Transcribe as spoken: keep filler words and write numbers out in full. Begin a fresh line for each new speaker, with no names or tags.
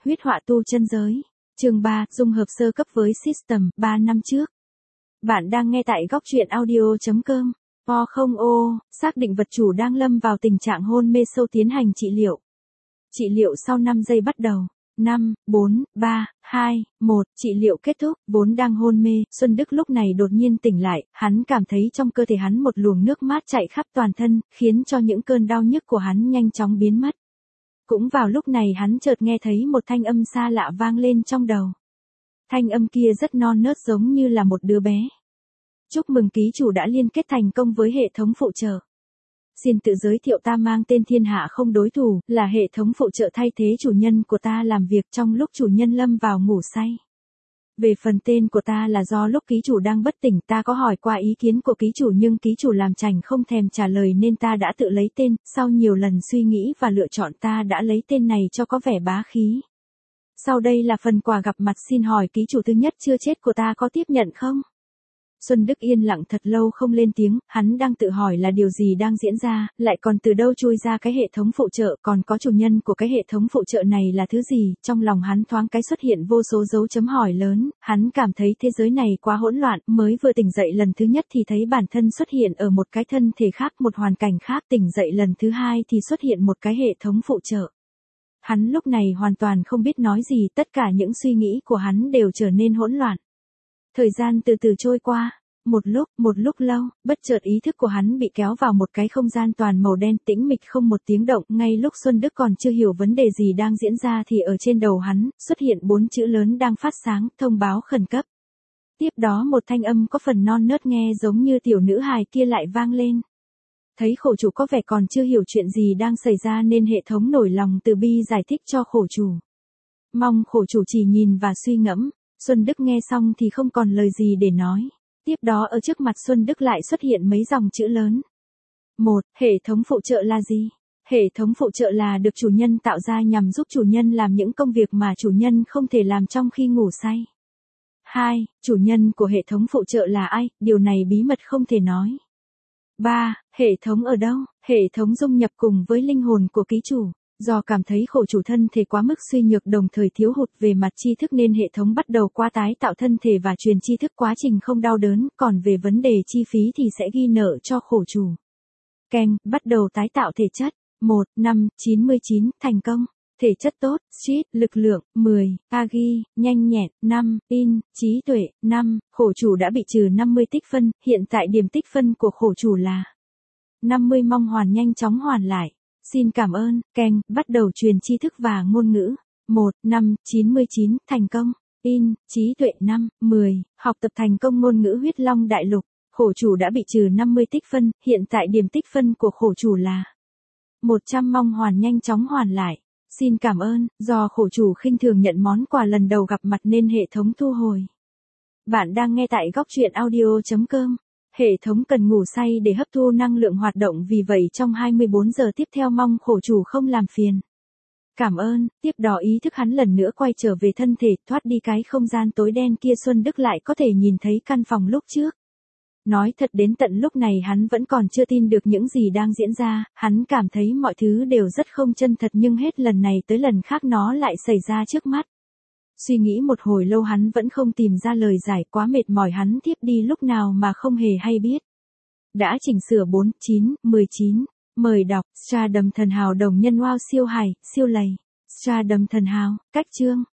huyết họa tu chân giới. Chương ba, dung hợp sơ cấp với System, ba năm trước. Bạn đang nghe tại góc truyện audio chấm com. O không ô, xác định vật chủ đang lâm vào tình trạng hôn mê sâu tiến hành trị liệu. Trị liệu sau năm giây bắt đầu. năm, bốn, ba, hai, một, trị liệu kết thúc, vốn đang hôn mê, Xuân Đức lúc này đột nhiên tỉnh lại, hắn cảm thấy trong cơ thể hắn một luồng nước mát chạy khắp toàn thân, khiến cho những cơn đau nhức của hắn nhanh chóng biến mất. Cũng vào lúc này hắn chợt nghe thấy một thanh âm xa lạ vang lên trong đầu. Thanh âm kia rất non nớt giống như là một đứa bé. Chúc mừng ký chủ đã liên kết thành công với hệ thống phụ trợ. Xin tự giới thiệu, ta mang tên Thiên Hạ Không Đối Thủ, là hệ thống phụ trợ thay thế chủ nhân của ta làm việc trong lúc chủ nhân lâm vào ngủ say. Về phần tên của ta là do lúc ký chủ đang bất tỉnh ta có hỏi qua ý kiến của ký chủ nhưng ký chủ làm chảnh không thèm trả lời nên ta đã tự lấy tên, sau nhiều lần suy nghĩ và lựa chọn ta đã lấy tên này cho có vẻ bá khí. Sau đây là phần quà gặp mặt, xin hỏi ký chủ thứ nhất chưa chết của ta có tiếp nhận không? Xuân Đức yên lặng thật lâu không lên tiếng, hắn đang tự hỏi là điều gì đang diễn ra, lại còn từ đâu chui ra cái hệ thống phụ trợ, còn có chủ nhân của cái hệ thống phụ trợ này là thứ gì, trong lòng hắn thoáng cái xuất hiện vô số dấu chấm hỏi lớn, hắn cảm thấy thế giới này quá hỗn loạn, mới vừa tỉnh dậy lần thứ nhất thì thấy bản thân xuất hiện ở một cái thân thể khác, một hoàn cảnh khác, tỉnh dậy lần thứ hai thì xuất hiện một cái hệ thống phụ trợ. Hắn lúc này hoàn toàn không biết nói gì, tất cả những suy nghĩ của hắn đều trở nên hỗn loạn. Thời gian từ từ trôi qua, một lúc, một lúc lâu, bất chợt ý thức của hắn bị kéo vào một cái không gian toàn màu đen tĩnh mịch không một tiếng động, ngay lúc Xuân Đức còn chưa hiểu vấn đề gì đang diễn ra thì ở trên đầu hắn, xuất hiện bốn chữ lớn đang phát sáng, thông báo khẩn cấp. Tiếp đó một thanh âm có phần non nớt nghe giống như tiểu nữ hài kia lại vang lên. Thấy khổ chủ có vẻ còn chưa hiểu chuyện gì đang xảy ra nên hệ thống nổi lòng từ bi giải thích cho khổ chủ. Mong khổ chủ chỉ nhìn và suy ngẫm. Xuân Đức nghe xong thì không còn lời gì để nói. Tiếp đó ở trước mặt Xuân Đức lại xuất hiện mấy dòng chữ lớn. một. Hệ thống phụ trợ là gì? Hệ thống phụ trợ là được chủ nhân tạo ra nhằm giúp chủ nhân làm những công việc mà chủ nhân không thể làm trong khi ngủ say. hai. Chủ nhân của hệ thống phụ trợ là ai? Điều này bí mật không thể nói. ba. Hệ thống ở đâu? Hệ thống dung nhập cùng với linh hồn của ký chủ. Do cảm thấy khổ chủ thân thể quá mức suy nhược đồng thời thiếu hụt về mặt tri thức nên hệ thống bắt đầu qua tái tạo thân thể và truyền tri thức, quá trình không đau đớn, còn về vấn đề chi phí thì sẽ ghi nợ cho khổ chủ. Keng, bắt đầu tái tạo thể chất. một, năm, chín mươi chín, thành công. Thể chất tốt, street, lực lượng, mười, agi, nhanh nhẹn, năm, in, trí tuệ, năm, khổ chủ đã bị trừ năm mươi tích phân, hiện tại điểm tích phân của khổ chủ là năm mươi, mong hoàn nhanh chóng hoàn lại. Xin cảm ơn, Keng, bắt đầu truyền tri thức và ngôn ngữ. một, năm, chín mươi chín, thành công. In, trí tuệ năm, mười, học tập thành công ngôn ngữ huyết long đại lục. Khổ chủ đã bị trừ năm mươi tích phân, hiện tại điểm tích phân của khổ chủ là một trăm, mong hoàn nhanh chóng hoàn lại. Xin cảm ơn, do khổ chủ khinh thường nhận món quà lần đầu gặp mặt nên hệ thống thu hồi. Bạn đang nghe tại góc truyện audio chấm com. Hệ thống cần ngủ say để hấp thu năng lượng hoạt động, vì vậy trong hai mươi bốn giờ tiếp theo mong khổ chủ không làm phiền. Cảm ơn, tiếp đó ý thức hắn lần nữa quay trở về thân thể, thoát đi cái không gian tối đen kia. Xuân Đức lại có thể nhìn thấy căn phòng lúc trước. Nói thật đến tận lúc này hắn vẫn còn chưa tin được những gì đang diễn ra, hắn cảm thấy mọi thứ đều rất không chân thật nhưng hết lần này tới lần khác nó lại xảy ra trước mắt. Suy nghĩ một hồi lâu hắn vẫn không tìm ra lời giải, quá mệt mỏi hắn thiếp đi lúc nào mà không hề hay biết. Đã chỉnh sửa bốn, chín, mười chín. Mời đọc, Stardom Thần Hào đồng nhân wow siêu hài, siêu lầy. Stardom Thần Hào, cách chương.